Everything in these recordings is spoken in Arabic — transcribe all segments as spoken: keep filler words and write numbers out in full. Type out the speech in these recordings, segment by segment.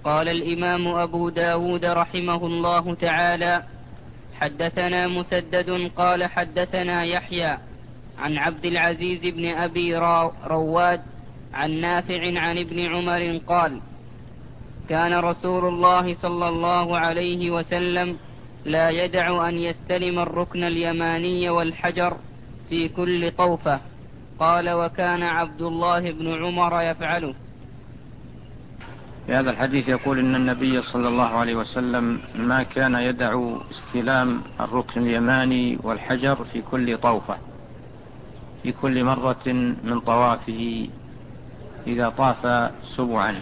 قال الإمام أبو داود رحمه الله تعالى: حدثنا مسدد قال حدثنا يحيى عن عبد العزيز بن أبي رواد عن نافع عن ابن عمر قال: كان رسول الله صلى الله عليه وسلم لا يدع أن يستلم الركن اليماني والحجر في كل طوفة. قال: وكان عبد الله بن عمر يفعله. في هذا الحديث يقول إن النبي صلى الله عليه وسلم ما كان يدع استلام الركن اليماني والحجر في كل طوفة، في كل مرة من طوافه إذا طاف سبعا،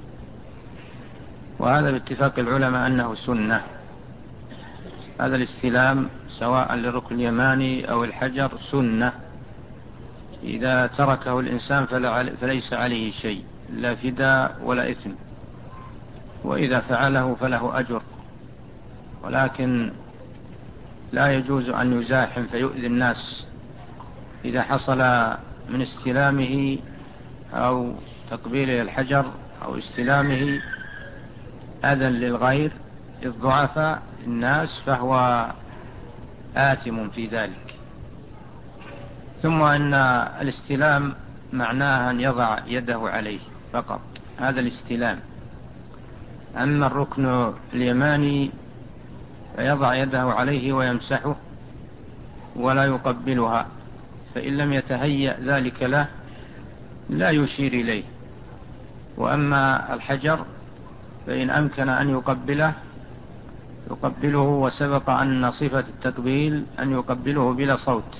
وهذا باتفاق العلماء أنه سنة. هذا الاستلام سواء للركن اليماني أو الحجر سنة، إذا تركه الإنسان فليس عليه شيء، لا فداء ولا إثم، وإذا فعله فله أجر، ولكن لا يجوز أن يزاحم فيؤذي الناس إذا حصل من استلامه أو تقبيله الحجر أو استلامه أذى للغير الضعفاء الناس فهو آثم في ذلك. ثم أن الاستلام معناه أن يضع يده عليه فقط، هذا الاستلام. أما الركن اليماني فيضع يده عليه ويمسحه ولا يقبلها، فإن لم يتهيأ ذلك له لا يشير إليه. وأما الحجر فإن أمكن أن يقبله يقبله، وسبق أن صفة التقبيل أن يقبله بلا صوت،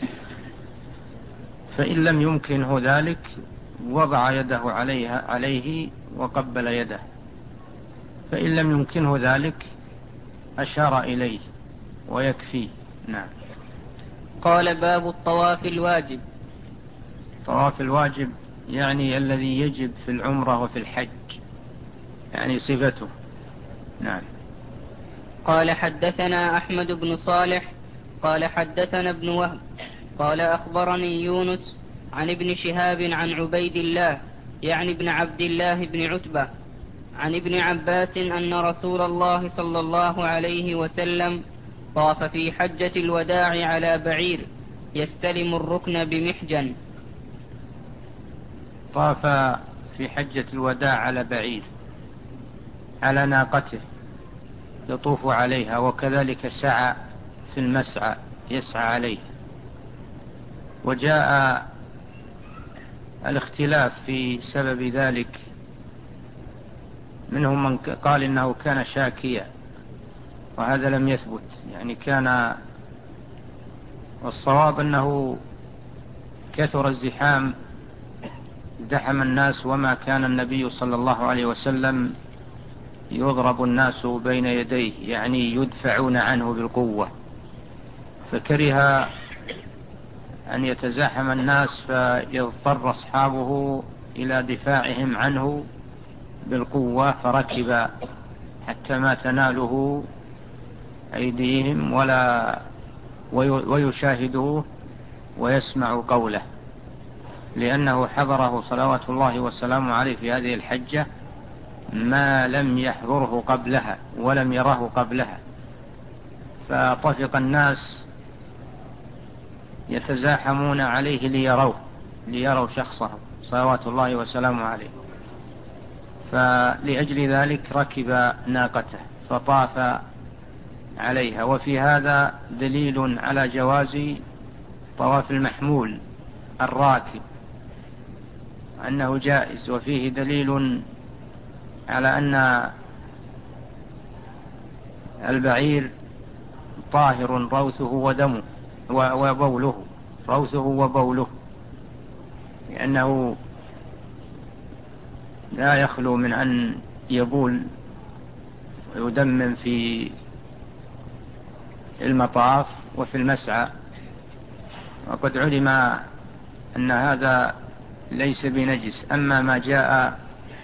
فإن لم يمكنه ذلك وضع يده عليها عليه وقبل يده، فإن لم يمكنه ذلك أشار إليه ويكفي. نعم. قال: باب الطواف الواجب. طواف الواجب يعني الذي يجب في العمرة وفي الحج، يعني صفته. نعم. قال: حدثنا أحمد بن صالح قال حدثنا ابن وهب قال أخبرني يونس عن ابن شهاب عن عبيد الله يعني ابن عبد الله بن عتبة عن ابن عباس أن رسول الله صلى الله عليه وسلم طاف في حجة الوداع على بعير يستلم الركن بمحجن. طاف في حجة الوداع على بعير، على ناقته يطوف عليها، وكذلك سعى في المسعى يسعى عليه. وجاء الاختلاف في سبب ذلك، منهم من قال إنه كان شاكيا، وهذا لم يثبت، يعني كان، والصواب أنه كثر الزحام، ازدحم الناس، وما كان النبي صلى الله عليه وسلم يضرب الناس بين يديه، يعني يدفعون عنه بالقوة، فكره أن يتزاحم الناس فيضطر أصحابه إلى دفاعهم عنه بالقوة، فركب حتى ما تناله أيديهم ولا ويشاهدوه ويسمع قوله، لأنه حضره صلوات الله وسلامه عليه في هذه الحجة ما لم يحضره قبلها ولم يره قبلها، فطفق الناس يتزاحمون عليه ليروه ليروا شخصه صلوات الله وسلامه عليه، فلأجل ذلك ركب ناقته فطاف عليها. وفي هذا دليل على جواز طواف المحمول الراكب، أنه جائز، وفيه دليل على أن البعير طاهر روثه ودمه وبوله، روثه وبوله، لأنه لا يخلو من أن يبول ويدمم في المطاف وفي المسعى، وقد علم أن هذا ليس بنجس. أما ما جاء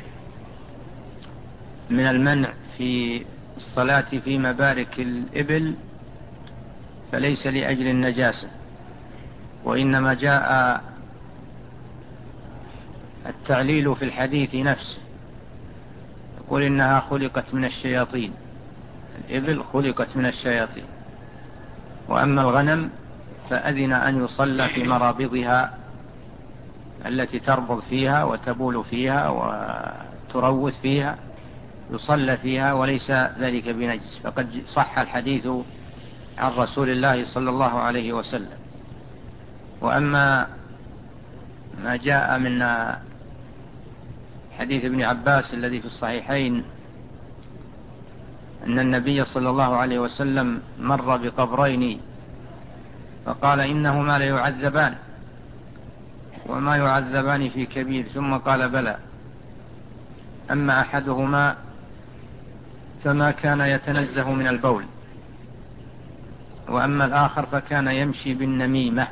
من المنع في الصلاة في مبارك الإبل فليس لأجل النجاسة، وإنما جاء التعليل في الحديث نفسه، قل إنها خلقت من الشياطين، الإبل خلقت من الشياطين. وأما الغنم فأذن أن يصلى في مرابضها التي تربض فيها وتبول فيها وتروث فيها، يصلى فيها وليس ذلك بنجس، فقد صح الحديث عن رسول الله صلى الله عليه وسلم. وأما ما جاء من حديث ابن عباس الذي في الصحيحين أن النبي صلى الله عليه وسلم مر بقبرين فقال إنهما ليعذبان وما يعذبان في كبير، ثم قال بلى، أما أحدهما فما كان يتنزه من البول، وأما الآخر فكان يمشي بالنميمة،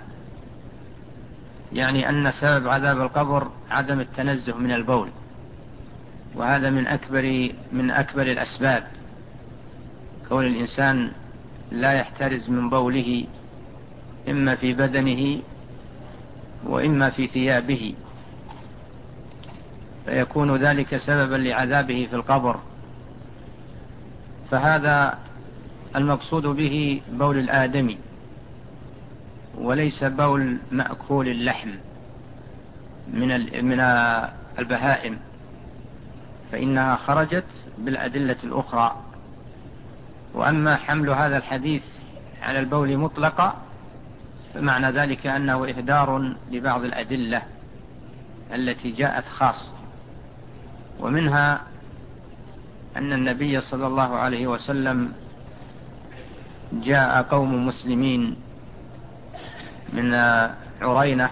يعني أن سبب عذاب القبر عدم التنزه من البول، وهذا من أكبر من أكبر الأسباب، كون الإنسان لا يحترز من بوله إما في بدنه وإما في ثيابه، فيكون ذلك سببا لعذابه في القبر. فهذا المقصود به بول الآدمي وليس بول مأكول اللحم من من البهائم، فإنها خرجت بالأدلة الأخرى. وأما حمل هذا الحديث على البول مطلقا فمعنى ذلك أنه إهدار لبعض الأدلة التي جاءت خاصة، ومنها أن النبي صلى الله عليه وسلم جاء قوم مسلمين من عرينة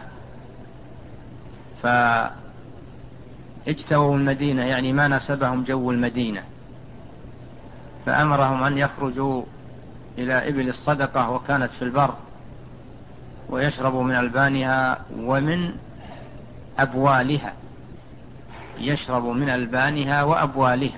فاجتووا المدينة، يعني ما نسبهم جو المدينة، فأمرهم أن يخرجوا إلى إبل الصدقة وكانت في البر ويشربوا من ألبانها ومن أبوالها، يشرب من ألبانها وأبوالها،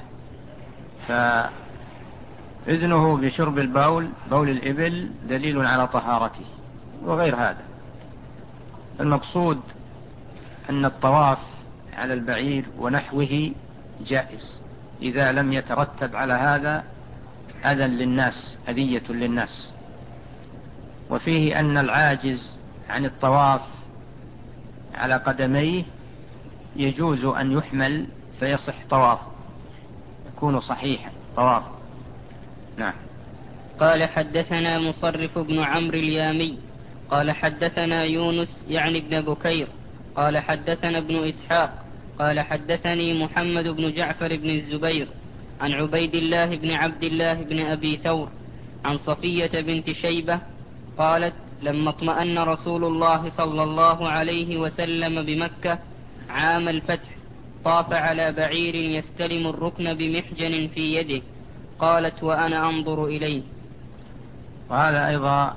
فإذنه بشرب البول بول الإبل دليل على طهارته وغير هذا. المقصود أن الطواف على البعير ونحوه جائز إذا لم يترتب على هذا أذى للناس، أذية للناس. وفيه أن العاجز عن الطواف على قدميه يجوز أن يحمل فيصح طواف، يكون صحيحا طواف. نعم. قال حدثنا مصرف بن عمرو اليامي قال حدثنا يونس يعني ابن بكير قال حدثنا ابن إسحاق قال حدثني محمد بن جعفر بن الزبير عن عبيد الله بن عبد الله بن أبي ثور عن صفية بنت شيبة قالت لما اطمأن رسول الله صلى الله عليه وسلم بمكة عام الفتح طاف على بعير يستلم الركن بمحجن في يده، قالت وأنا أنظر إليه. وهذا أيضا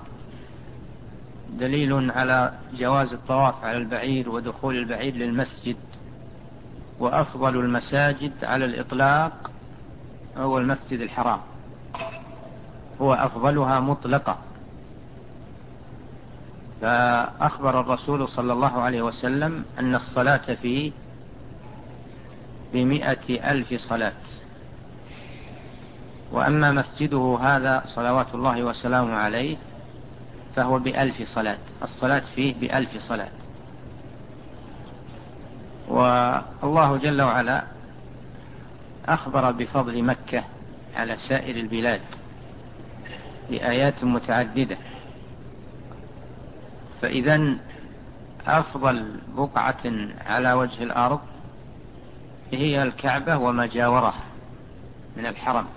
دليل على جواز الطواف على البعير ودخول البعير للمسجد. وأفضل المساجد على الإطلاق هو المسجد الحرام، هو أفضلها مطلقة. فأخبر الرسول صلى الله عليه وسلم أن الصلاة فيه بمئة ألف صلاة. وأما مسجده هذا صلوات الله وسلامه عليه فهو بألف صلاة، الصلاة فيه بألف صلاة. والله جل وعلا أخبر بفضل مكة على سائر البلاد بآيات متعددة، فإذن أفضل بقعة على وجه الأرض هي الكعبة وما جاورها من الحرم.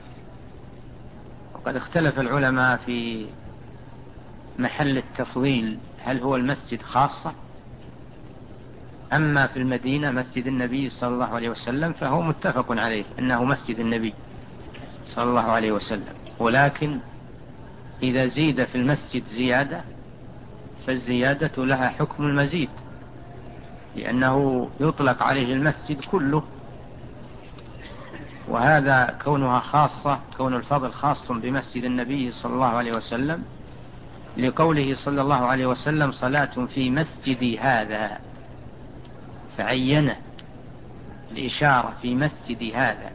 وقد اختلف العلماء في محل التفضيل، هل هو المسجد خاصة؟ أما في المدينة مسجد النبي صلى الله عليه وسلم فهو متفق عليه أنه مسجد النبي صلى الله عليه وسلم، ولكن إذا زيد في المسجد زيادة فالزيادة لها حكم المزيد، لأنه يطلق عليه المسجد كله. وهذا كونها خاصة، كون الفضل خاص بمسجد النبي صلى الله عليه وسلم لقوله صلى الله عليه وسلم صلاة في مسجدي هذا، فعينه الإشارة في مسجد هذا.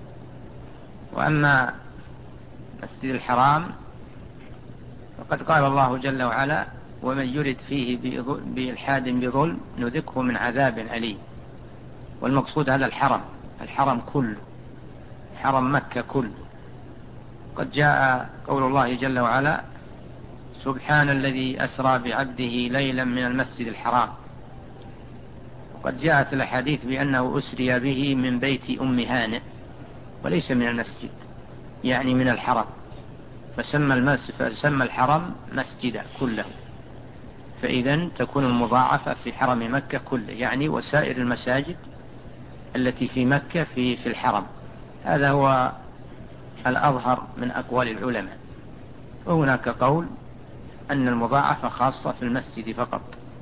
وأما مسجد الحرام فقد قال الله جل وعلا: ومن يرد فيه بإلحاد بظلم نذقه من عذاب أليم. والمقصود هذا الحرم، الحرم كله، حرم مكة كله. قد جاء قول الله جل وعلا: سبحان الذي أسرى بعبده ليلا من المسجد الحرام. وقد جاءت الأحاديث بأنه أسري به من بيت أم هانئ وليس من المسجد، يعني من الحرم، فسمى المسجد فسمى الحرم مسجدا كله. فإذن تكون المضاعفة في حرم مكة كله، يعني وسائر المساجد التي في مكة في في الحرم. هذا هو الأظهر من أقوال العلماء. وهناك قول أن المضاعفة خاصة في المسجد فقط.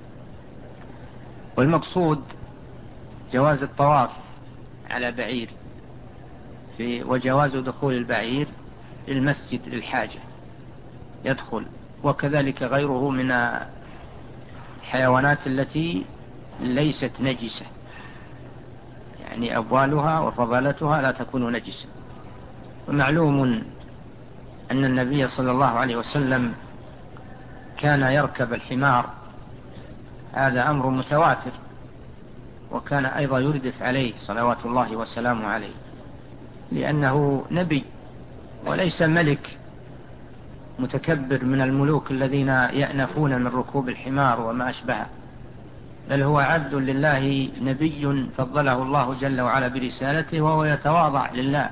والمقصود جواز الطواف على بعير في وجواز دخول البعير للمسجد للحاجة يدخل، وكذلك غيره من الحيوانات التي ليست نجسة، يعني أبوالها وفضلتها لا تكون نجسة. ومعلوم أن النبي صلى الله عليه وسلم كان يركب الحمار، هذا أمر متواتر، وكان أيضا يردف عليه صلوات الله وسلامه عليه، لأنه نبي وليس ملك متكبر من الملوك الذين يأنفون من ركوب الحمار وما أشبهه، بل هو عبد لله نبي فضله الله جل وعلا برسالته، وهو يتواضع لله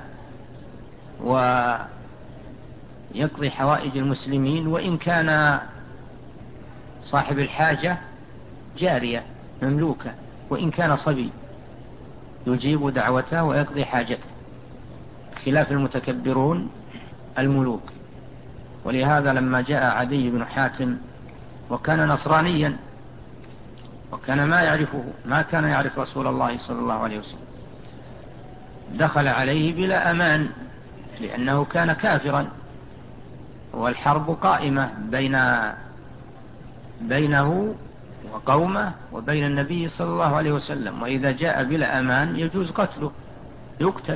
ويقضي حوائج المسلمين، وإن كان صاحب الحاجة جارية مملوكة، وإن كان صبي يجيب دعوته ويقضي حاجته، خلاف المتكبرون الملوك. ولهذا لما جاء عدي بن حاتم وكان نصرانيا وكان ما يعرفه ما كان يعرف رسول الله صلى الله عليه وسلم، دخل عليه بلا أمان لأنه كان كافرا، والحرب قائمة بين بينه وقومه وبين النبي صلى الله عليه وسلم، وإذا جاء بلا أمان يجوز قتله، يقتل.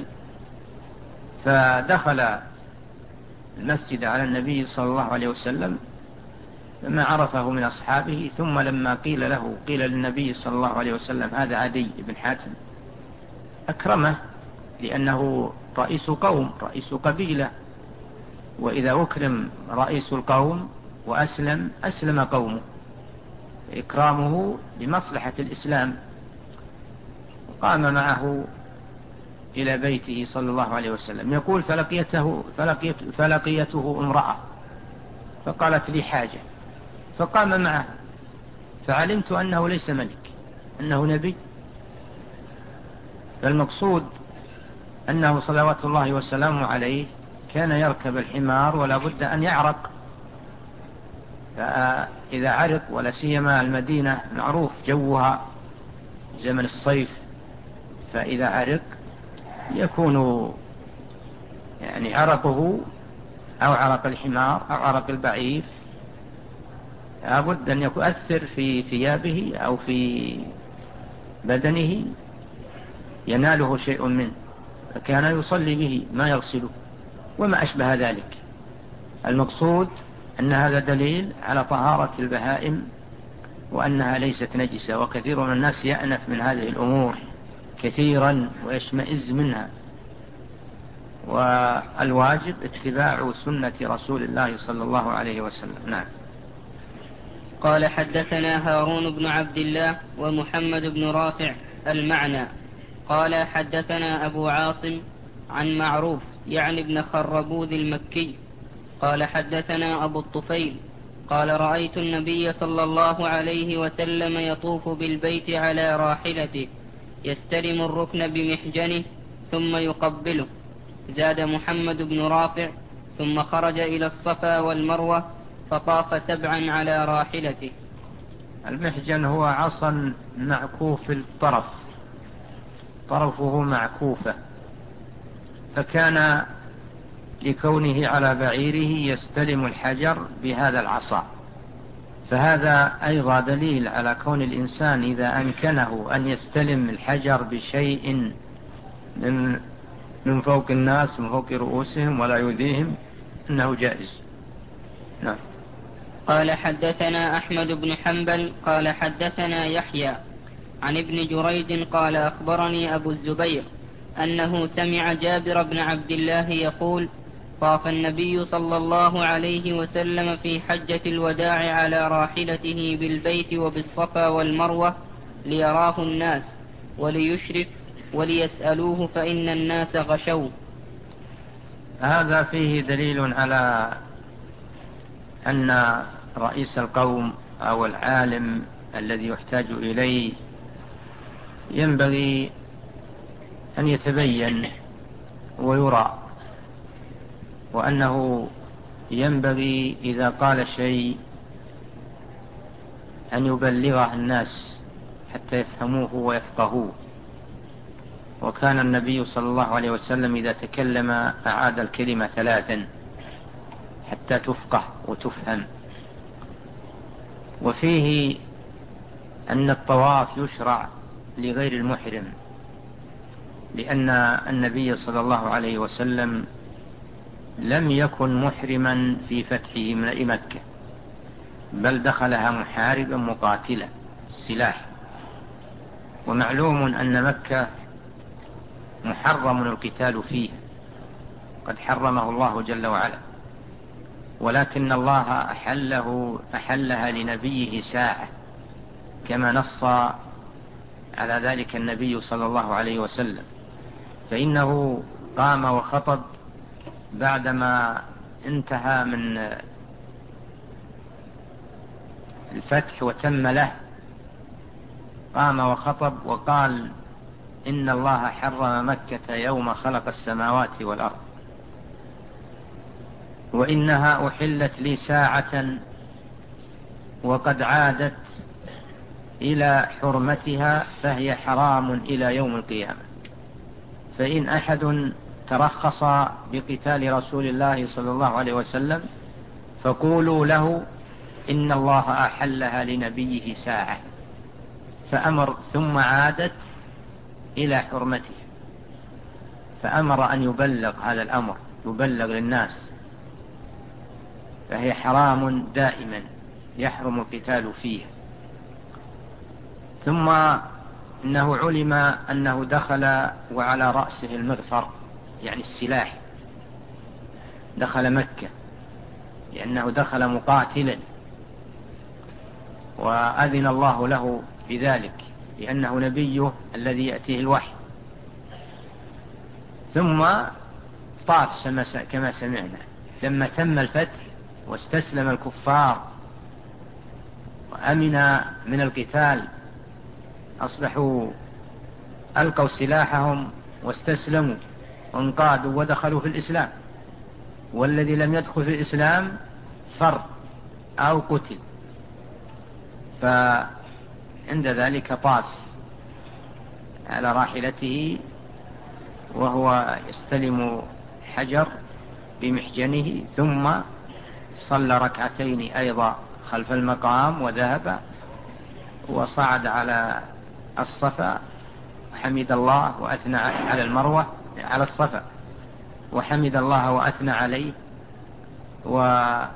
فدخل المسجد على النبي صلى الله عليه وسلم لما عرفه من أصحابه، ثم لما قيل له قيل للنبي صلى الله عليه وسلم هذا عدي بن حاتم، أكرمه لأنه رئيس قوم، رئيس قبيلة، وإذا أكرم رئيس القوم وأسلم أسلم قومه، إكرامه لمصلحة الإسلام. وقام معه إلى بيته صلى الله عليه وسلم. يقول فلقيته, فلقيته, فلقيته امرأة فقالت لي حاجة، فقام معه، فعلمت أنه ليس ملك، أنه نبي. فالمقصود أنه صلوات الله وسلامه عليه كان يركب الحمار ولا بد أن يعرق، فإذا عرق، ولا سيما المدينة معروف جوها زمن الصيف، فإذا عرق يكون يعني عرقه أو عرق الحمار أو عرق البعير لابد أن يؤثر في ثيابه أو في بدنه يناله شيء منه، فكان يصلي به ما يغسله وما أشبه ذلك. المقصود أن هذا دليل على طهارة البهائم وأنها ليست نجسة، وكثير من الناس يأنف من هذه الأمور كثيرا ويشمئز منها، والواجب اتباع سنة رسول الله صلى الله عليه وسلم. نعم. قال حدثنا هارون بن عبد الله ومحمد بن رافع المعنى قال حدثنا أبو عاصم عن معروف يعني ابن خربوذ المكي قال حدثنا أبو الطفيل قال رأيت النبي صلى الله عليه وسلم يطوف بالبيت على راحلته يستلم الركن بمحجنه ثم يقبله. زاد محمد بن رافع ثم خرج إلى الصفا والمروة فطاف سبعا على راحلته. المحجن هو عصا معكوف الطرف، طرفه معكوفة، فكان لكونه على بعيره يستلم الحجر بهذا العصا فهذا أيضا دليل على كون الإنسان إذا أمكنه أن يستلم الحجر بشيء من من فوق الناس من فوق رؤوسهم ولا يؤذيهم أنه جائز. نعم. قال حدثنا أحمد بن حنبل قال حدثنا يحيى عن ابن جريج قال أخبرني أبو الزبير أنه سمع جابر بن عبد الله يقول: طاف النبي صلى الله عليه وسلم في حجة الوداع على راحلته بالبيت وبالصفا والمروة ليراه الناس وليشرف وليسألوه فإن الناس غشوا. هذا فيه دليل على أن رئيس القوم أو العالم الذي يحتاج إليه ينبغي أن يتبين ويرى، وأنه ينبغي إذا قال شيء أن يبلغه الناس حتى يفهموه ويفقهوه. وكان النبي صلى الله عليه وسلم إذا تكلم أعاد الكلمة ثلاثا حتى تفقه وتفهم. وفيه أن الطواف يشرع لغير المحرم، لأن النبي صلى الله عليه وسلم لم يكن محرما في فتحه من مكة، بل دخلها محاربا مقاتلا السلاح. ومعلوم أن مكة محرم القتال فيه، قد حرمه الله جل وعلا، ولكن الله أحله أحلها لنبيه ساعة، كما نص على ذلك النبي صلى الله عليه وسلم، فإنه قام وخطب بعدما انتهى من الفتح وتم له، قام وخطب وقال: إن الله حرم مكة يوم خلق السماوات والأرض، وإنها أحلت لي ساعة وقد عادت إلى حرمتها فهي حرام إلى يوم القيامة. فإن أحد ترخص بقتال رسول الله صلى الله عليه وسلم فقولوا له إن الله أحلها لنبيه ساعة، فأمر ثم عادت إلى حرمته، فأمر أن يبلغ هذا الأمر، يبلغ للناس، فهي حرام دائما يحرم القتال فيه. ثم إنه علم أنه دخل وعلى رأسه المغفر، يعني السلاح، دخل مكة لأنه دخل مقاتلا، وأذن الله له بذلك لأنه نبيه الذي يأتيه الوحي. ثم طاف كما سمعنا لما تم الفتح واستسلم الكفار وأمن من القتال، أصبحوا ألقوا سلاحهم واستسلموا وانقادوا ودخلوا في الإسلام، والذي لم يدخل في الإسلام فر أو قتل. فعند ذلك طاف على راحلته وهو يستلم حجر بمحجنه، ثم صلى ركعتين أيضا خلف المقام وذهب وصعد على الصفا وحمد الله وأثنى على المروة على الصفا وحمد الله وأثنى عليه، وأكثر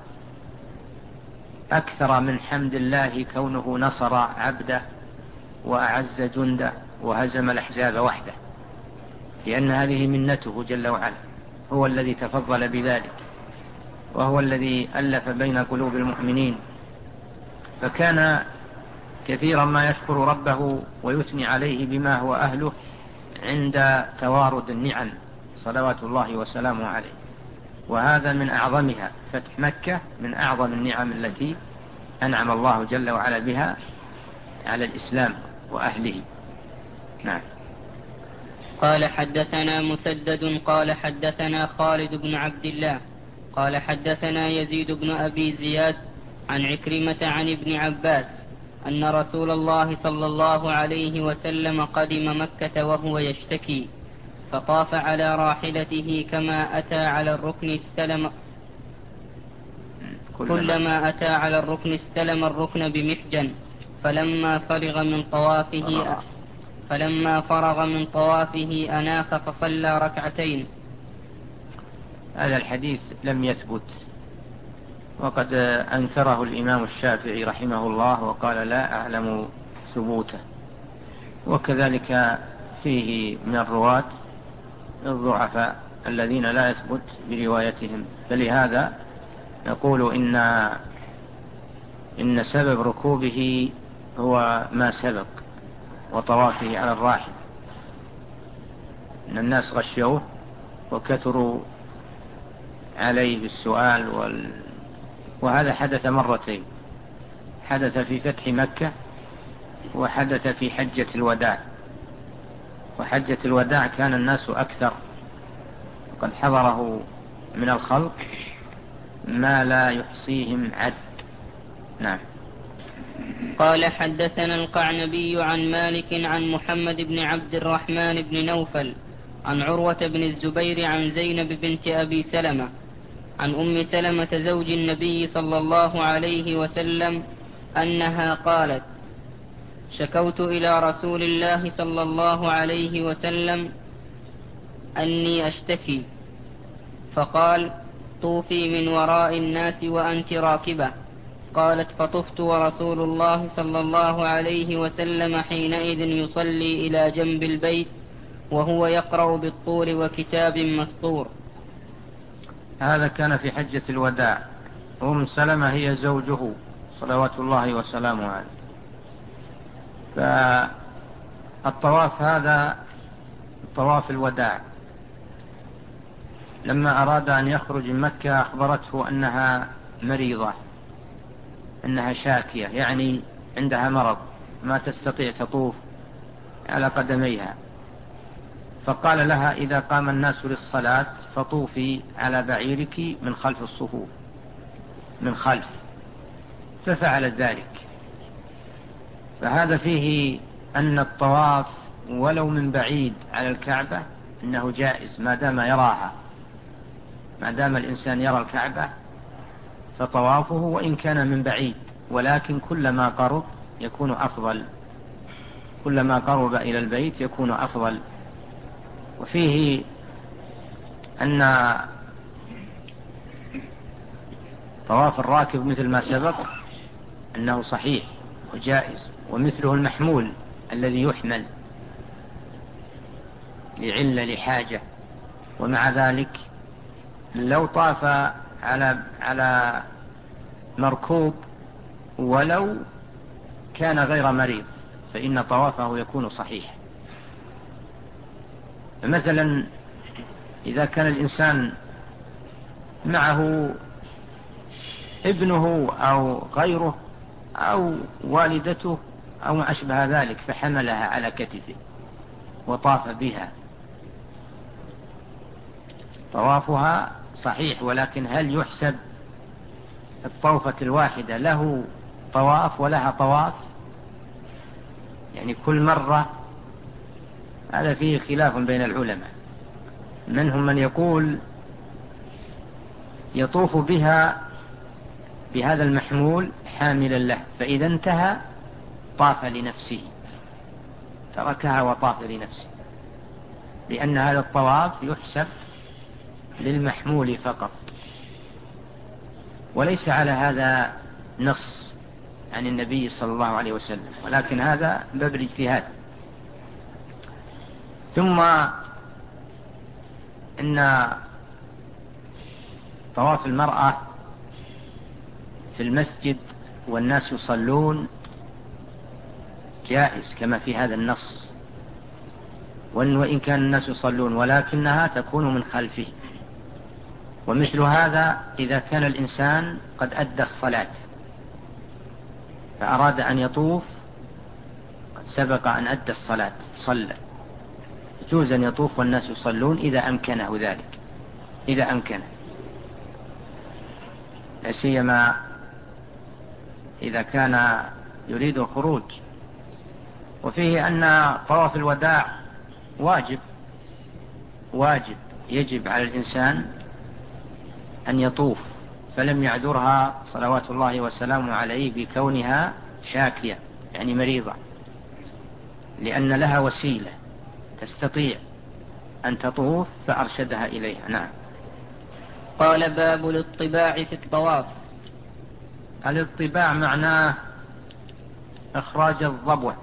من حمد الله كونه نصر عبده وأعز جنده وهزم الأحزاب وحده، لأن هذه منته جل وعلا، هو الذي تفضل بذلك، وهو الذي ألف بين قلوب المؤمنين. فكان كثيرا ما يشكر ربه ويثني عليه بما هو أهله عند توارد النعم صلوات الله وسلامه عليه، وهذا من أعظمها. فتح مكة من أعظم النعم التي أنعم الله جل وعلا بها على الإسلام وأهله. نعم. قال حدثنا مسدد قال حدثنا خالد بن عبد الله قال حدثنا يزيد بن أبي زياد عن عكرمة عن ابن عباس أن رسول الله صلى الله عليه وسلم قدم مكة وهو يشتكي، فطاف على راحلته كما أتى على الركن استلم كلما أتى على الركن استلم الركن بمحجن، فلما فرغ من طوافه فلما فرغ من طوافه أناخ فصلى ركعتين. هذا الحديث لم يثبت، وقد أنكره الإمام الشافعي رحمه الله وقال لا أعلم ثبوته، وكذلك فيه من الرواة الضعفاء الذين لا يثبت بروايتهم، فلهذا نقول إن إن سبب ركوبه هو ما سبق وطوافه على الراحل، إن الناس غشوه وكثروا عليه بالسؤال وال... وهذا حدث مرتين، حدث في فتح مكة وحدث في حجة الوداع. وحجة الوداع كان الناس أكثر، وقد حضره من الخلق ما لا يحصيهم عد. نعم. قال حدثنا القعنبي عن مالك عن محمد بن عبد الرحمن بن نوفل عن عروة بن الزبير عن زينب بنت أبي سلمة عن أم سلمة زوج النبي صلى الله عليه وسلم أنها قالت: شكوت إلى رسول الله صلى الله عليه وسلم أني أشتكي، فقال: طوفي من وراء الناس وأنت راكبة. قالت: فطفت ورسول الله صلى الله عليه وسلم حينئذ يصلي إلى جنب البيت وهو يقرأ بالطور وكتاب مسطور. هذا كان في حجة الوداع، أم سلمة هي زوجه صلوات الله وسلامه عليه. فالطواف هذا طواف الوداع، لما أراد أن يخرج من مكة أخبرته أنها مريضة، أنها شاكية، يعني عندها مرض ما تستطيع تطوف على قدميها، فقال لها: إذا قام الناس للصلاة فطوفي على بعيرك من خلف الصفوف، من خلف. ففعلت ذلك. فهذا فيه أن الطواف ولو من بعيد على الكعبة إنه جائز ما دام يراها، ما دام الإنسان يرى الكعبة فطوافه وإن كان من بعيد، ولكن كلما قرب يكون أفضل، كلما قرب إلى البيت يكون أفضل. وفيه أن طواف الراكب مثل ما سبق أنه صحيح وجائز، ومثله المحمول الذي يحمل لعلة لحاجة. ومع ذلك لو طاف على على مركوب ولو كان غير مريض فإن طوافه يكون صحيح. مثلا إذا كان الإنسان معه ابنه أو غيره أو والدته أو ما أشبه ذلك فحملها على كتفه وطاف بها، طوافها صحيح، ولكن هل يحسب الطوفة الواحدة له طواف ولها طواف؟ يعني كل مرة؟ هذا فيه خلاف بين العلماء، منهم من يقول يطوف بها بهذا المحمول حاملا له، فإذا انتهى طاف لنفسه، تركها وطاف لنفسه، لأن هذا الطواف يحسب للمحمول فقط، وليس على هذا نص عن النبي صلى الله عليه وسلم، ولكن هذا باب الاجتهاد. ثم إن طواف المرأة في المسجد والناس يصلون جائز كما في هذا النص، وإن كان الناس يصلون ولكنها تكون من خلفه. ومثل هذا إذا كان الإنسان قد أدى الصلاة فأراد أن يطوف، قد سبق أن أدى الصلاة صلى، يجوز أن يطوف والناس يصلون إذا أمكنه ذلك، إذا أمكنه، لا سيما إذا كان يريد الخروج. وفيه أن طواف الوداع واجب، واجب يجب على الإنسان أن يطوف فلم يعذرها صلوات الله وسلامه عليه بكونها شاكية يعني مريضة، لأن لها وسيلة تستطيع أن تطوف فأرشدها إليها. نعم. قال: باب الاطباع في الطواف. الاطباع معناه إخراج الضبوة،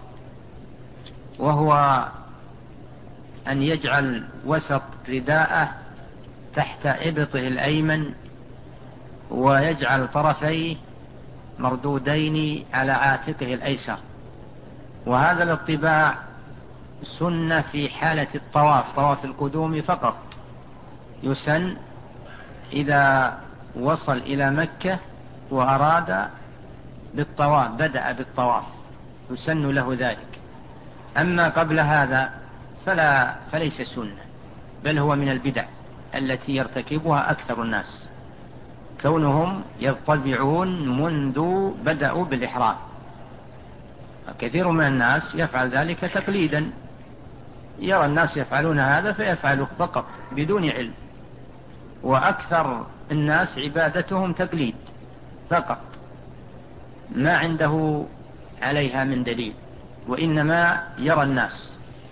وهو أن يجعل وسط رداءه تحت إبطه الأيمن، ويجعل طرفيه مردودين على عاتقه الأيسر. وهذا الاطباع سنة في حالة الطواف، طواف القدوم فقط، يسن إذا وصل إلى مكة وأراد بالطواف بدأ بالطواف يسن له ذلك. أما قبل هذا فلا فليس سنة، بل هو من البدع التي يرتكبها أكثر الناس، كونهم يطبعون منذ بدأوا بالإحرام. كثير من الناس يفعل ذلك تقليدا، يرى الناس يفعلون هذا فيفعله فقط بدون علم، وأكثر الناس عبادتهم تقليد فقط، ما عنده عليها من دليل، وإنما يرى الناس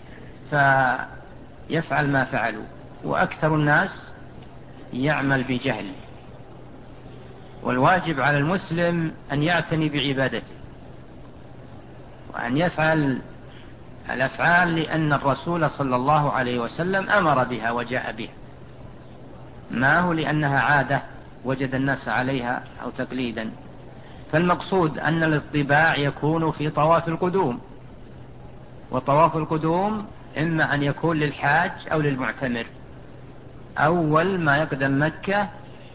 فيفعل ما فعلوا، وأكثر الناس يعمل بجهل. والواجب على المسلم أن يعتني بعبادته وأن يفعل الأفعال، لأن الرسول صلى الله عليه وسلم أمر بها وجاء بها، ما هو لأنها عادة وجد الناس عليها أو تقليدا. فالمقصود أن الاطباع يكون في طواف القدوم، وطواف القدوم إما أن يكون للحاج أو للمعتمر. أول ما يقدم مكة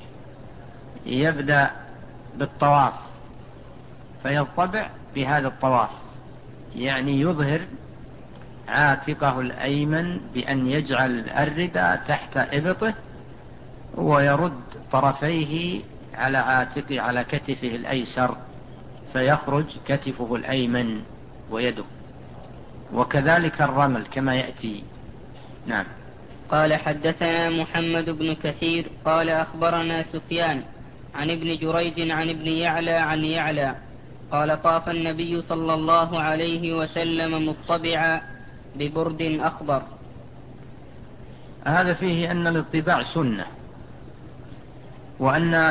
يبدأ بالطواف فيطبع بهذا الطواف، يعني يظهر عاتقه الأيمن بأن يجعل الرداء تحت إبطه، ويرد طرفيه على عاتقه على كتفه الأيسر، فيخرج كتفه الأيمن ويده، وكذلك الرمل كما يأتي. نعم. قال: حدثنا محمد بن كثير قال أخبرنا سفيان عن ابن جريج عن ابن يعلى عن يعلى قال: طاف النبي صلى الله عليه وسلم مطبعا ببرد أخضر. هذا فيه أن الاطباع سنة، وأن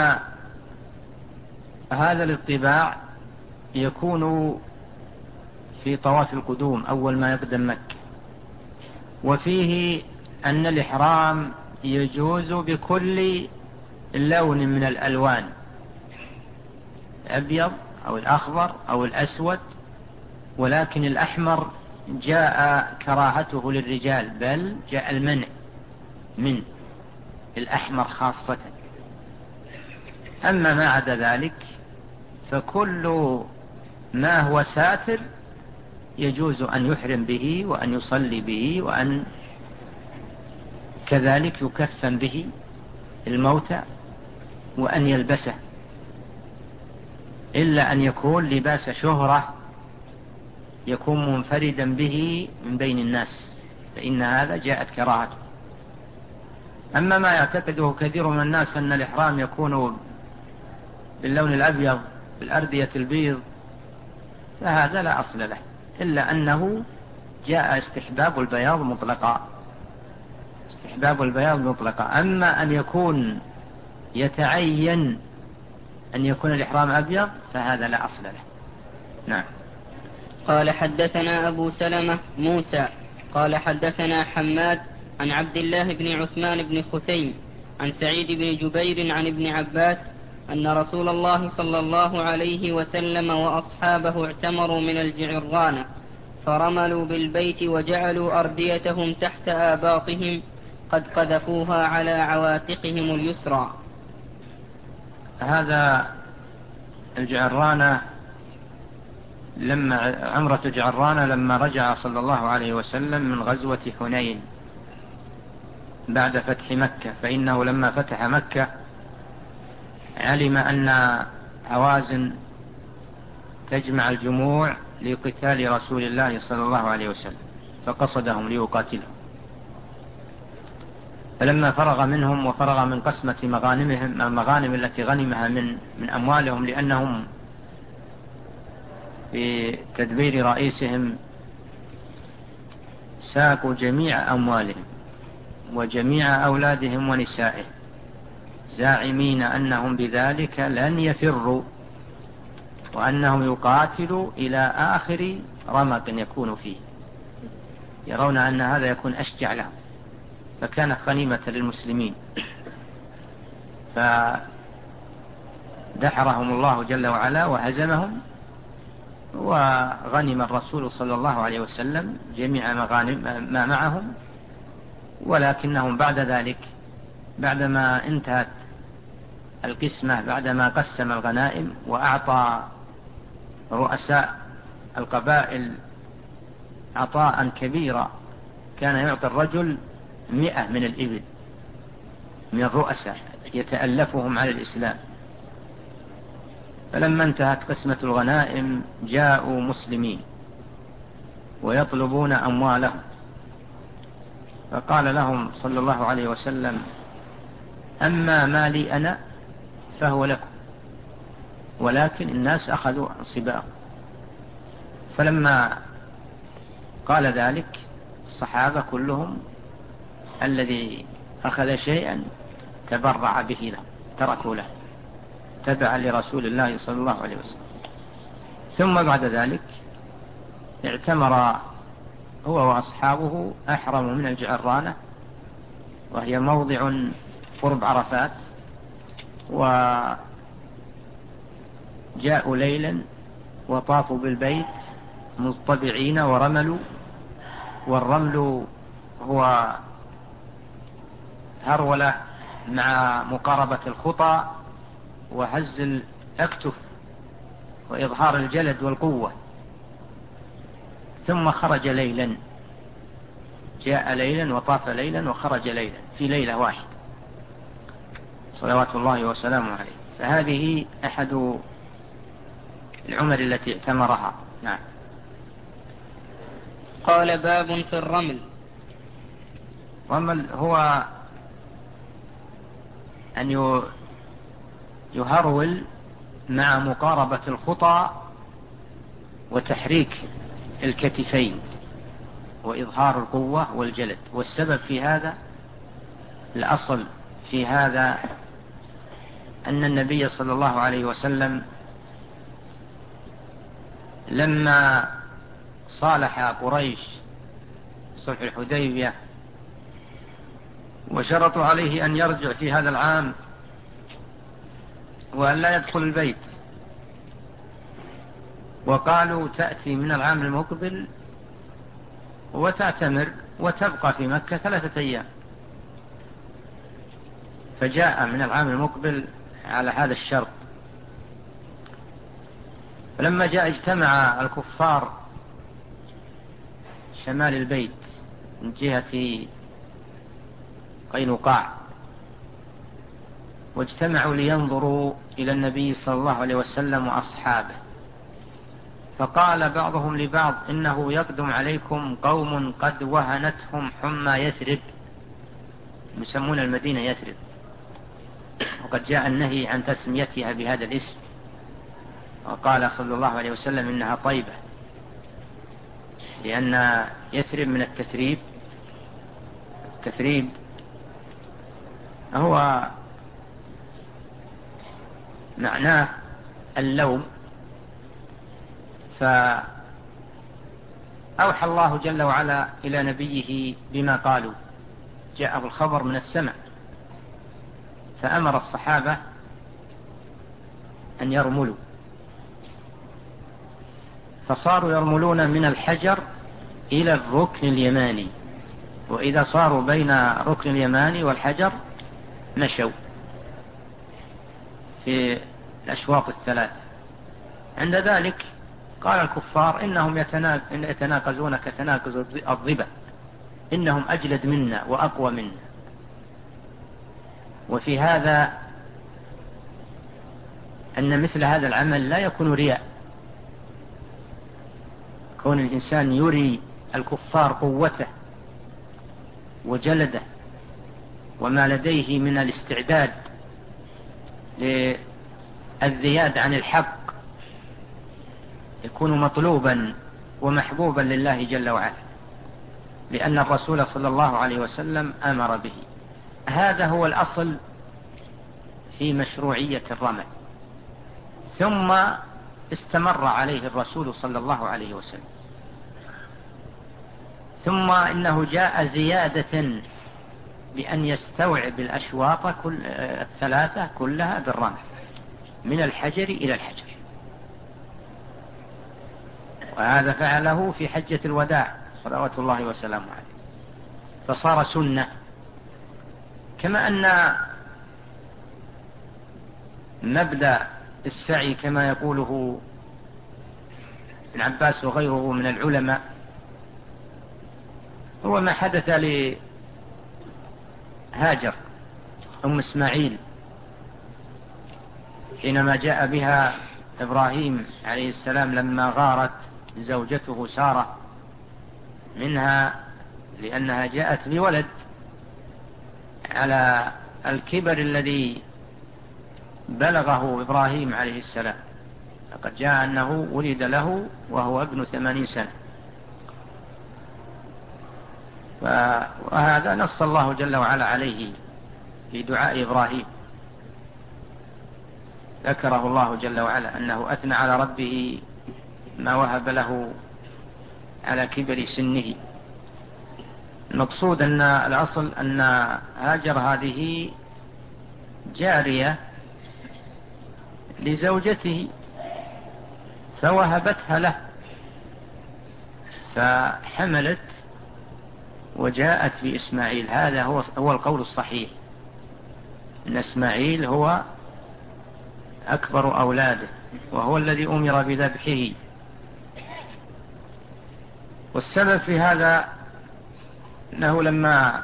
هذا الاطباع يكون في طواف القدوم أول ما يقدم مكة، وفيه أن الإحرام يجوز بكل لون من الألوان، الأبيض أو الأخضر أو الأسود، ولكن الأحمر جاء كراهته للرجال، بل جاء المنع من الأحمر خاصة. أما ما عدا ذلك فكل ما هو ساتر يجوز أن يحرم به وأن يصلي به، وأن كذلك يكفن به الموتى، وأن يلبسه، إلا أن يكون لباس شهرة يكون منفردا به من بين الناس، فإن هذا جاءت كراهته. أما ما يعتقده كثير من الناس أن الإحرام يكون باللون الأبيض بالأردية البيض، فهذا لا أصل له، إلا أنه جاء استحباب البياض مطلقا، استحباب البياض مطلقا. أما أن يكون يتعين أن يكون الإحرام أبيض فهذا لا أصل له. نعم. قال: حدثنا أبو سلمة موسى قال: حدثنا حماد عن عبد الله بن عثمان بن خثيم عن سعيد بن جبير عن ابن عباس أن رسول الله صلى الله عليه وسلم وأصحابه اعتمروا من الجعرانة، فرملوا بالبيت وجعلوا أرديتهم تحت آباطهم قد قذفوها على عواتقهم اليسرى. هذا الجعرانة لما عمرة الجعرانة لما رجع صلى الله عليه وسلم من غزوة حنين بعد فتح مكة، فإنه لما فتح مكة علم أن هوازن تجمع الجموع لقتال رسول الله صلى الله عليه وسلم، فقصدهم ليقاتلهم، فلما فرغ منهم وفرغ من قسمة مغانمهم المغانم التي غنمها من من أموالهم، لأنهم بتدبير رئيسهم ساقوا جميع أموالهم وجميع أولادهم ونسائهم، زاعمين أنهم بذلك لن يفروا، وأنهم يقاتلوا إلى آخر رمق يكون فيه، يرون أن هذا يكون أشجع لهم، فكانت غنيمة للمسلمين. فدحرهم الله جل وعلا وهزمهم، وغنم الرسول صلى الله عليه وسلم جميع مغانم ما معهم. ولكنهم بعد ذلك، بعدما انتهت القسمة، بعدما قسم الغنائم وأعطى رؤساء القبائل عطاء كبيرا، كان يعطي الرجل مئة من الإبل من الرؤساء يتألفهم على الإسلام. فلما انتهت قسمة الغنائم جاءوا مسلمين ويطلبون أموالهم، فقال لهم صلى الله عليه وسلم: أما مالي أنا فهو لكم، ولكن الناس أخذوا صباهم. فلما قال ذلك الصحابة كلهم الذي أخذ شيئا تبرع به له، تركوا له تبعا لرسول الله صلى الله عليه وسلم. ثم بعد ذلك اعتمر هو وأصحابه، أحرموا من الجعرانة وهي موضع قرب عرفات، وجاءوا ليلا وطافوا بالبيت مصطبعين ورملوا. والرمل هو هرولة مع مقاربة الخطى وهز الأكتف وإظهار الجلد والقوة. ثم خرج ليلا، جاء ليلا وطاف ليلا وخرج ليلا في ليلة واحدة صلوات الله وسلامه عليه. فهذه أحد العمر التي اعتمرها. نعم. قال: باب في الرمل. الرمل هو أن يهرول مع مقاربة الخطى وتحريك الكتفين وإظهار القوة والجلد. والسبب في هذا، الأصل في هذا، أن النبي صلى الله عليه وسلم لما صالح قريش صلح الحديبية وشرطوا عليه أن يرجع في هذا العام وأن لا يدخل البيت، وقالوا تأتي من العام المقبل وتعتمر وتبقى في مكة ثلاثة أيام، فجاء من العام المقبل على هذا الشرط. فلما جاء اجتمع الكفار شمال البيت من جهة قينقاع، واجتمعوا لينظروا إلى النبي صلى الله عليه وسلم وأصحابه. فقال بعضهم لبعض: إنه يقدم عليكم قوم قد وهنتهم حمى يثرب، يسمون المدينة يثرب، وقد جاء النهي عن تسميتها بهذا الاسم، وقال صلى الله عليه وسلم إنها طيبة، لأن يثرب من التثريب. التثريب هو معناه اللوم. فأوحى الله جل وعلا إلى نبيه بما قالوا، جاءه الخبر من السماء، فأمر الصحابة أن يرملوا، فصاروا يرملون من الحجر إلى الركن اليماني، وإذا صاروا بين الركن اليماني والحجر مشوا في الأشواط الثلاثة. عند ذلك قال الكفار: إنهم يتناقزون كتناقز الضبا، إنهم أجلد منا وأقوى منا. وفي هذا أن مثل هذا العمل لا يكون رياء، كون الإنسان يري الكفار قوته وجلده وما لديه من الاستعداد للزياد عن الحق يكون مطلوبا ومحبوبا لله جل وعلا، لأن الرسول صلى الله عليه وسلم أمر به. هذا هو الأصل في مشروعية الرمي، ثم استمر عليه الرسول صلى الله عليه وسلم. ثم إنه جاء زيادة بأن يستوعب الأشواط كل الثلاثة كلها بالرمي من الحجر إلى الحجر، وهذا فعله في حجة الوداع صلوات الله وسلامه عليه، فصار سنة. كما أن مبدأ السعي كما يقوله ابن عباس وغيره من العلماء هو ما حدث لهاجر أم إسماعيل حينما جاء بها إبراهيم عليه السلام لما غارت زوجته سارة منها لأنها جاءت بولد على الكبر الذي بلغه إبراهيم عليه السلام، لقد جاء أنه ولد له وهو ابن ثمانين سنة. وهذا نص الله جل وعلا عليه في دعاء إبراهيم، ذكره الله جل وعلا أنه أثنى على ربه ما وهب له على كبر سنه. المقصود أن الأصل أن هاجر هذه جارية لزوجته فوهبتها له، فحملت وجاءت بإسماعيل. هذا هو هو القول الصحيح، أن إسماعيل هو أكبر أولاده وهو الذي أمر بذبحه. والسبب في هذا أنه لما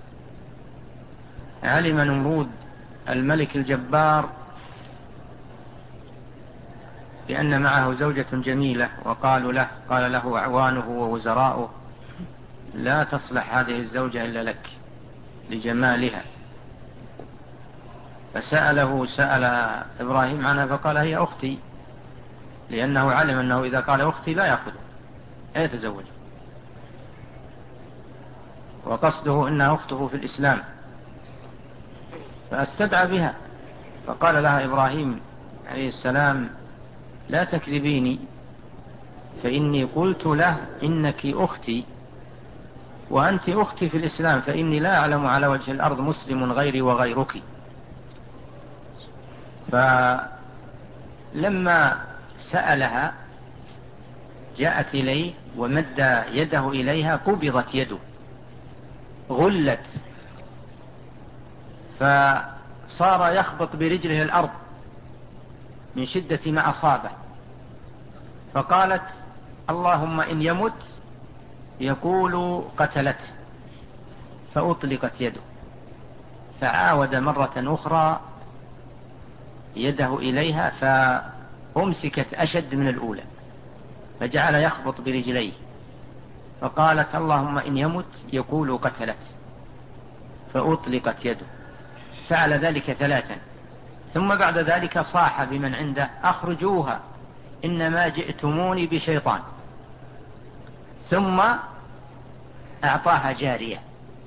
علم نمرود الملك الجبار بأن معه زوجة جميلة وقالوا له قال له أعوانه ووزراؤه لا تصلح هذه الزوجة إلا لك لجمالها، فسأله سأل إبراهيم عنها فقال هي أختي، لأنه علم أنه إذا قال أختي لا يأخذه لا يتزوج، وقصده أنها أخته في الإسلام، فاستدعى بها. فقال لها إبراهيم عليه السلام لا تكذبيني، فإني قلت له إنك أختي وأنت أختي في الإسلام، فإني لا أعلم على وجه الأرض مسلم غيري وغيرك. فلما سألها جاءت إليه ومد يده إليها قبضت يده غلت، فصار يخبط برجله الأرض من شدة ما أصابه، فقالت اللهم إن يمت يقول قتلته، فأطلقت يده، فعاود مرة أخرى يده إليها فأمسكت أشد من الأولى، فجعل يخبط برجليه، فقالت اللهم إن يمت يقول قتلته، فأطلقت يده. فعل ذلك ثلاثا، ثم بعد ذلك صاح بمن عنده أخرجوها إنما جئتموني بشيطان، ثم أعطاها جارية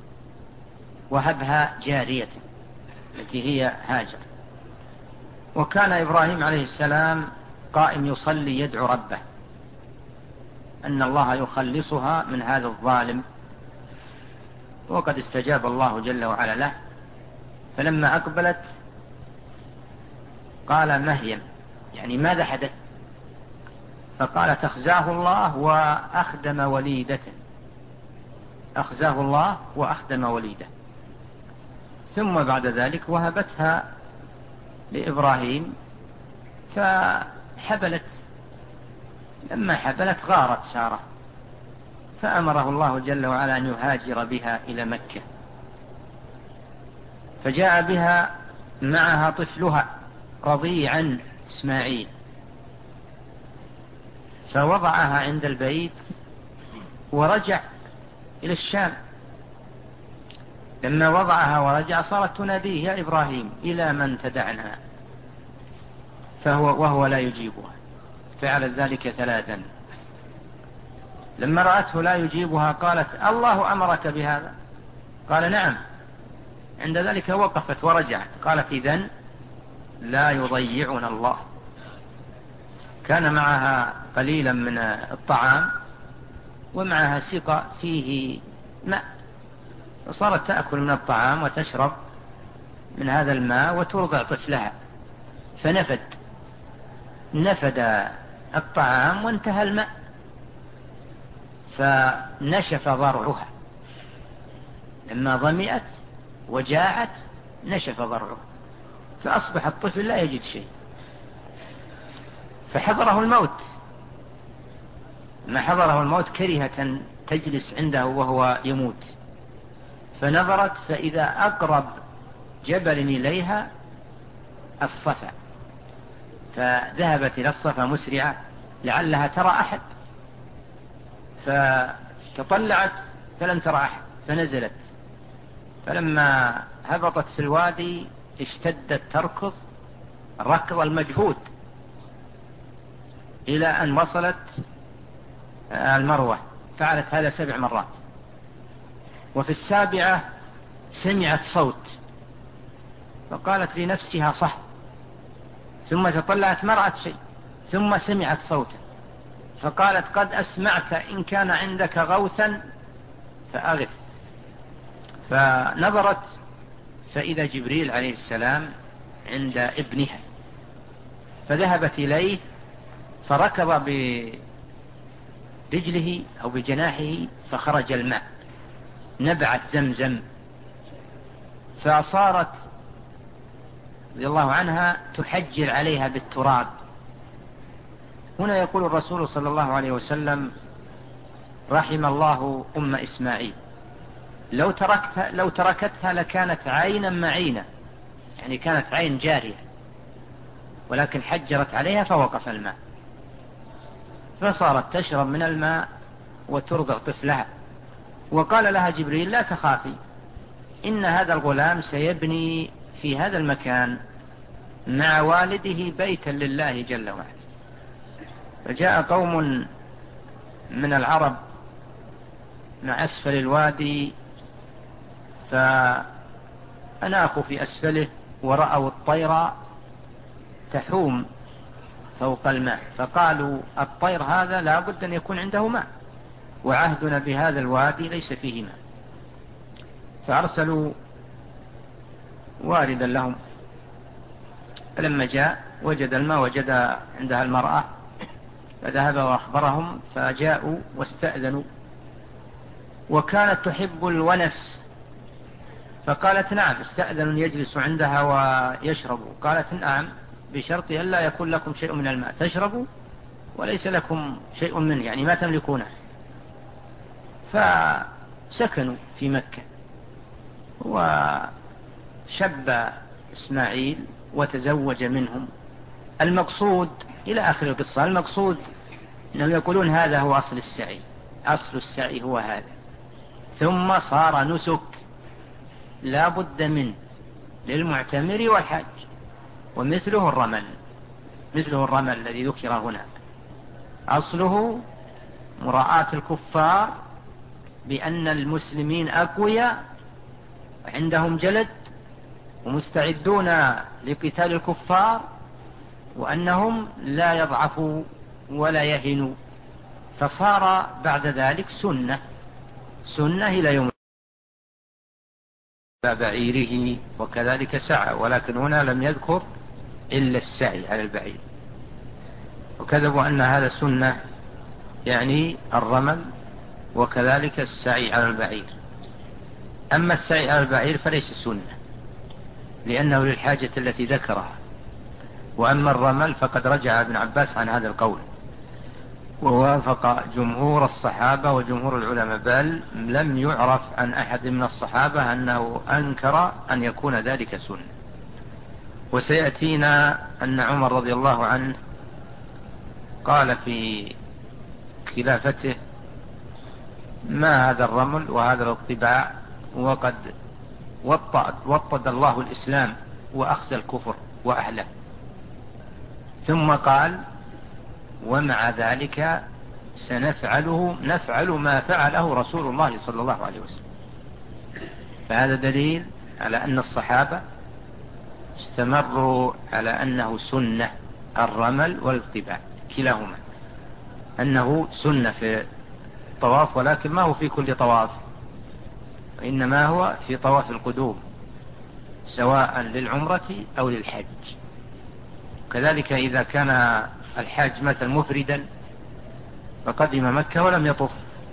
وهبها جارية التي هي هاجر. وكان إبراهيم عليه السلام قائم يصلي يدعو ربه أن الله يخلصها من هذا الظالم، وقد استجاب الله جل وعلا له. فلما أقبلت قال مهيم، يعني ماذا حدث؟ فقال أخزاه الله وأخدم وليدة، أخزاه الله وأخدم وليدة. ثم بعد ذلك وهبتها لإبراهيم فحبلت. لما حبلت غارت سارة، فأمره الله جل وعلا أن يهاجر بها إلى مكة، فجاء بها معها طفلها رضيعا إسماعيل، فوضعها عند البيت ورجع إلى الشام. لما وضعها ورجع صارت تناديه: يا إبراهيم إلى من تدعنا؟ فهو وهو لا يجيبها. فعل ذلك ثلاثا. لما رأته لا يجيبها قالت: الله أمرك بهذا؟ قال: نعم. عند ذلك وقفت ورجعت. قالت: إذن لا يضيعنا الله. كان معها قليلا من الطعام ومعها سقاء فيه ماء، فصارت تأكل من الطعام وتشرب من هذا الماء وترضع طفلها. فنفد نفد الطعام وانتهى الماء، فنشف ضرعها. لما ظمئت وجاعت نشف ضرعها، فأصبح الطفل لا يجد شيء، فحضره الموت. ما حضره الموت كرهة تجلس عنده وهو يموت، فنظرت فإذا أقرب جبل إليها الصفا، فذهبت إلى الصفا مسرعة لعلها ترى أحد، فتطلعت فلم ترى أحد فنزلت. فلما هبطت في الوادي اشتدت تركض ركض المجهود إلى أن وصلت المروة. فعلت هذا سبع مرات، وفي السابعة سمعت صوت فقالت لنفسها: صح. ثم تطلعت ما رأت شيء، ثم سمعت صوتا فقالت: قد أسمعت، إن كان عندك غوثا فأغث. فنظرت فإذا جبريل عليه السلام عند ابنها، فذهبت إليه فركض برجله أو بجناحه فخرج الماء، نبعت زمزم، فصارت رضي الله عنها تحجر عليها بالتراب. هنا يقول الرسول صلى الله عليه وسلم: رحم الله أم إسماعيل، لو تركتها, لو تركتها لكانت عينا معينة، يعني كانت عين جارية، ولكن حجرت عليها فوقف الماء، فصارت تشرب من الماء وترضع طفلها. وقال لها جبريل: لا تخافي، إن هذا الغلام سيبني في هذا المكان مع والده بيتا لله جل وعلا. فجاء قوم من العرب مع أسفل الوادي فأناخوا في أسفله ورأوا الطير تحوم فوق الماء، فقالوا: الطير هذا لا بد أن يكون عنده ماء، وعهدنا بهذا الوادي ليس فيه ماء. فأرسلوا واردا لهم، فلما جاء وجد الماء، وجد عندها المرأة، فذهب وأخبرهم، فجاءوا واستأذنوا، وكانت تحب الونس، فقالت: نعم، استأذنوا يجلس عندها ويشربوا. قالت: نعم، بشرط أن لا يكون لكم شيء من الماء، تشربوا وليس لكم شيء منه، يعني ما تملكونه. فسكنوا في مكة، وشب إسماعيل وتزوج منهم. المقصود إلى آخر القصة، المقصود أنهم يقولون هذا هو أصل السعي، أصل السعي هو هذا. ثم صار نسك لا بد منه للمعتمر والحاج، ومثله الرمل، مثله الرمل الذي ذكر هنا، أصله مراعاة الكفار بأن المسلمين أقوياء وعندهم جلد ومستعدون لقتال الكفار، وأنهم لا يضعفوا ولا يهنوا. فصار بعد ذلك سنة سنة إلى يوم بعيره، وكذلك سعى، ولكن هنا لم يذكر إلا السعي على البعير، وكذبوا أن هذا سنة، يعني الرمل، وكذلك السعي على البعير. أما السعي على البعير فليس سنة، لأنه للحاجة التي ذكرها. وأما الرمل فقد رجع ابن عباس عن هذا القول، ووافق جمهور الصحابة وجمهور العلماء، بل لم يعرف عن أحد من الصحابة أنه أنكر أن يكون ذلك سنة. وسيأتينا أن عمر رضي الله عنه قال في خلافته: ما هذا الرمل وهذا الاطباع، وقد وطد, وطد الله الإسلام وأخزى الكفر وأهله. ثم قال ومع ذلك سنفعله نفعل ما فعله رسول الله صلى الله عليه وسلم. فهذا دليل على أن الصحابة استمروا على أنه سنة الرمل والاتباع كلاهما، أنه سنة في الطواف، ولكن ما هو في كل طواف، وإنما هو في طواف القدوم سواء للعمرة أو للحج. كذلك إذا كان الحاج مثلا مفردا فقدم مكة ولم يطف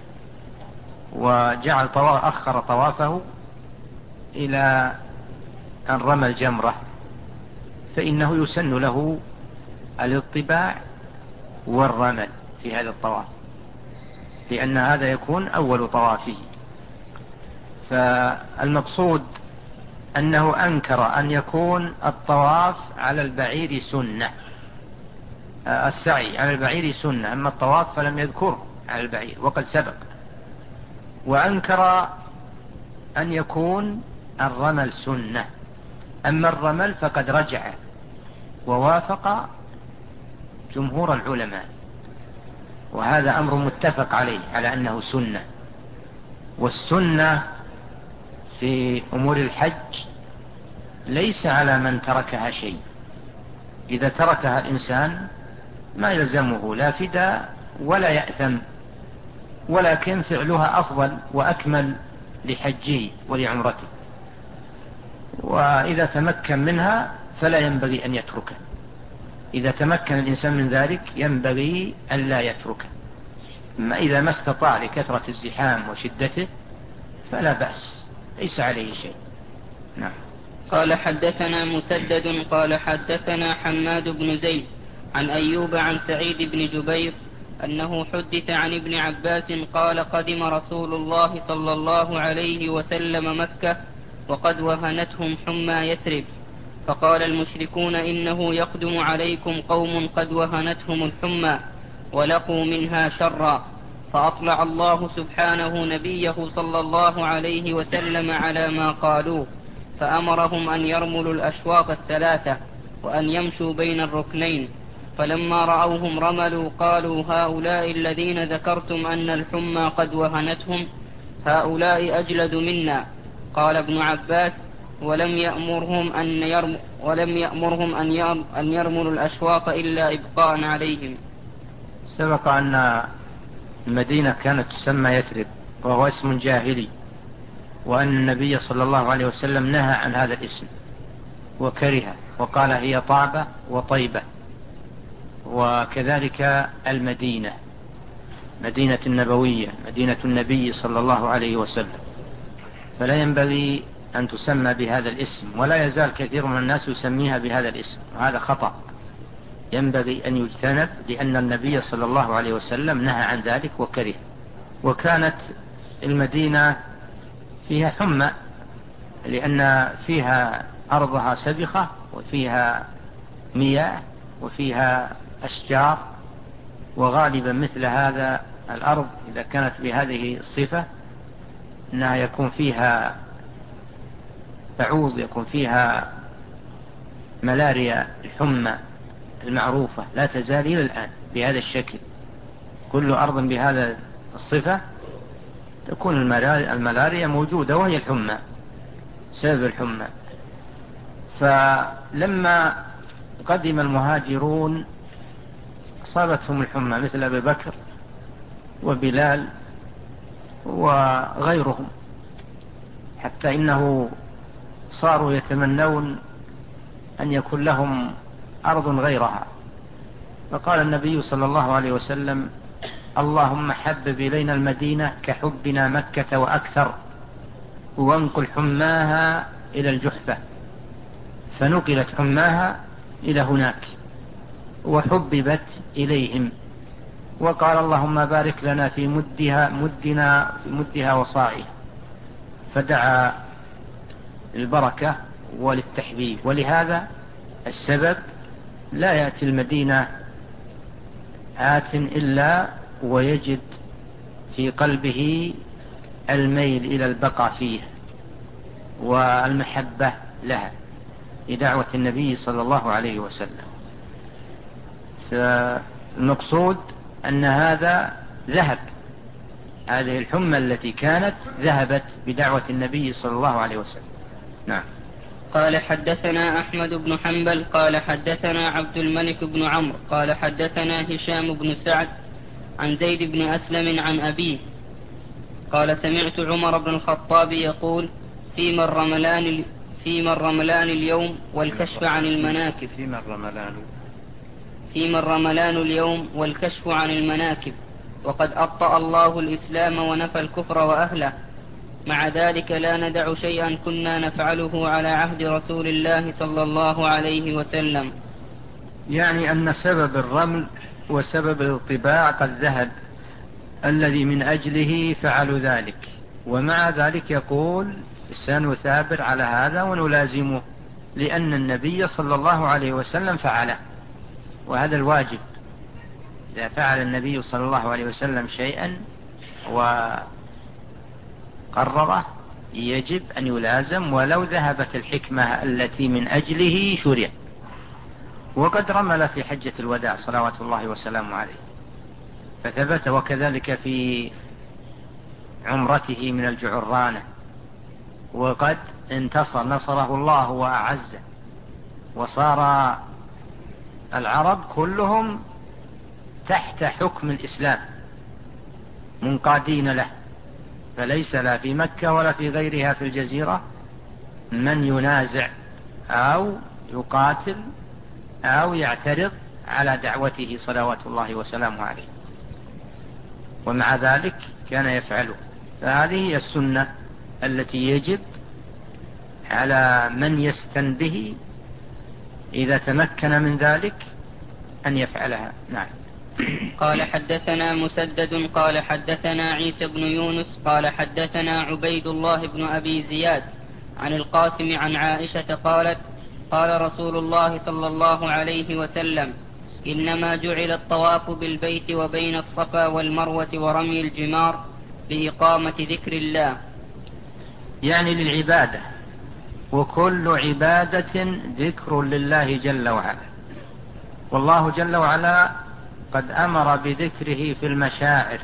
وجعل طواف أخر طوافه إلى أن رمى الجمرة، فإنه يسن له الاطباع والرمل في هذا الطواف، لأن هذا يكون أول طوافه. فالمقصود أنه أنكر أن يكون الطواف على البعير سنة، السعي على البعير سنة، أما الطواف فلم يذكره على البعير وقد سبق. وأنكر أن يكون الرمل سنة، أما الرمل فقد رجع ووافق جمهور العلماء، وهذا أمر متفق عليه على أنه سنة. والسنة في أمور الحج ليس على من تركها شيء، إذا تركها الإنسان ما يلزمه لا فداء ولا يأثم، ولكن فعلها أفضل وأكمل لحجه ولعمرته، وإذا تمكن منها فلا ينبغي أن يتركه. إذا تمكن الإنسان من ذلك ينبغي أن لا يتركه، أما إذا ما استطاع لكثرة الزحام وشدته فلا بأس، ليس عليه شيء. نعم. قال حدثنا مسدد قال حدثنا حماد بن زيد عن أيوب عن سعيد بن جبير أنه حدث عن ابن عباس قال قدم رسول الله صلى الله عليه وسلم مكة وقد وهنتهم حمى يثرب، فقال المشركون إنه يقدم عليكم قوم قد وهنتهم الحمى ولقوا منها شرا، فأطلع الله سبحانه نبيه صلى الله عليه وسلم على ما قالوه، فأمرهم أن يرملوا الأشواط الثلاثة وأن يمشوا بين الركنين، فلما رأوهم رملوا قالوا هؤلاء الذين ذكرتم أن الحمى قد وهنتهم هؤلاء أجلد منا. قال ابن عباس ولم يأمرهم أن, يرم ولم يأمرهم أن, يرم أن يرملوا الأشواط إلا إبقاء عليهم. سبق أن المدينة كانت تسمى يثرب وهو اسم جاهلي، وأن النبي صلى الله عليه وسلم نهى عن هذا الاسم وكره، وقال هي طعبة وطيبة. وكذلك المدينة مدينة النبوية مدينة النبي صلى الله عليه وسلم، فلا ينبغي أن تسمى بهذا الاسم، ولا يزال كثير من الناس يسميها بهذا الاسم، وهذا خطأ ينبغي أن يجتنب، لأن النبي صلى الله عليه وسلم نهى عن ذلك وكره. وكانت المدينة فيها حمى لأن فيها أرضها سبخة وفيها مياه وفيها أشجار، وغالبا مثل هذا الأرض إذا كانت بهذه الصفة أنها يكون فيها بعوض، يكون فيها ملاريا الحمى المعروفة لا تزال إلى الآن بهذا الشكل. كل أرض بهذا الصفة تكون الملاريا موجودة، وهي الحمى سبب الحمى. فلما قدم المهاجرون أصابتهم الحمى مثل أبي بكر وبلال وغيرهم، حتى إنه صاروا يتمنون أن يكون لهم أرض غيرها، فقال النبي صلى الله عليه وسلم اللهم حبب إلينا المدينة كحبنا مكة وأكثر، وانقل حماها إلى الجحفة، فنقلت حماها إلى هناك وحببت إليهم. وقال اللهم بارك لنا في مدها مدنا في مدها وصاعها، فدعا البركة وللتحبيب. ولهذا السبب لا يأتي المدينة آت إلا ويجد في قلبه الميل إلى البقاء فيه، والمحبة لها لدعوة النبي صلى الله عليه وسلم. فالمقصود أن هذا ذهب، هذه الحمى التي كانت ذهبت بدعوة النبي صلى الله عليه وسلم. نعم. قال حدثنا أحمد بن حنبل قال حدثنا عبد الملك بن عمرو قال حدثنا هشام بن سعد عن زيد بن أسلم عن أبيه قال سمعت عمر بن الخطاب يقول فيما الرملان فيما الرملان اليوم والكشف عن المناكب فيما الرملان فيما الرملان اليوم والكشف عن المناكب وقد أبطأ الله الإسلام ونفى الكفر وأهله، مع ذلك لا ندع شيئا كنا نفعله على عهد رسول الله صلى الله عليه وسلم. يعني أن سبب الرمل وسبب الطباع قد ذهب الذي من أجله فعلوا ذلك، ومع ذلك يقول سنثابر على هذا ونلازمه لأن النبي صلى الله عليه وسلم فعله، وهذا الواجب. إذا فعل النبي صلى الله عليه وسلم شيئا وقرره يجب أن يلازم ولو ذهبت الحكمة التي من أجله شرع. وقد رمل في حجة الوداع صلوات الله وسلامه عليه فثبت، وكذلك في عمرته من الجعرانة، وقد انتصر نصره الله وأعزه، وصار العرب كلهم تحت حكم الإسلام منقادين له، فليس لا في مكة ولا في غيرها في الجزيرة من ينازع أو يقاتل أو يعترض على دعوته صلوات الله وسلامه عليه، ومع ذلك كان يفعله. فهذه هي السنة التي يجب على من يستنبه إذا تمكن من ذلك أن يفعلها. نعم. قال حدثنا مسدد قال حدثنا عيسى بن يونس قال حدثنا عبيد الله بن أبي زياد عن القاسم عن عائشة قالت قال رسول الله صلى الله عليه وسلم إنما جعل الطواف بالبيت وبين الصفا والمروة ورمي الجمار بإقامة ذكر الله، يعني للعبادة، وكل عبادة ذكر لله جل وعلا، والله جل وعلا قد أمر بذكره في المشاعر،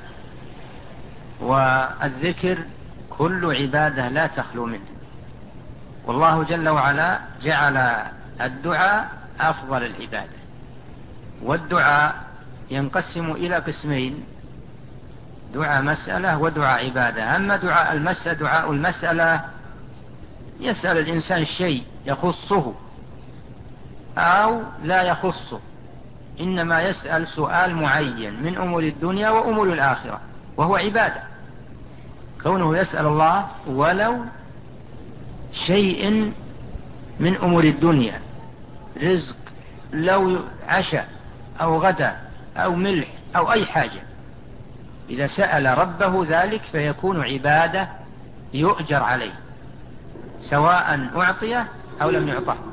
والذكر كل عبادة لا تخلو منه. والله جل وعلا جعل الدعاء أفضل العبادة، والدعاء ينقسم إلى قسمين: دعاء مسألة ودعاء عبادة. أما دعاء المسألة دعاء المسألة يسأل الإنسان شيء يخصه أو لا يخصه، إنما يسأل سؤال معين من أمور الدنيا وأمور الآخرة، وهو عبادة. كونه يسأل الله ولو شيء من أمور الدنيا، رزق، لو عشاء أو غدا أو ملح أو أي حاجة، إذا سأل ربه ذلك فيكون عبادة يؤجر عليه، سواء أعطيه أو لم يعطه.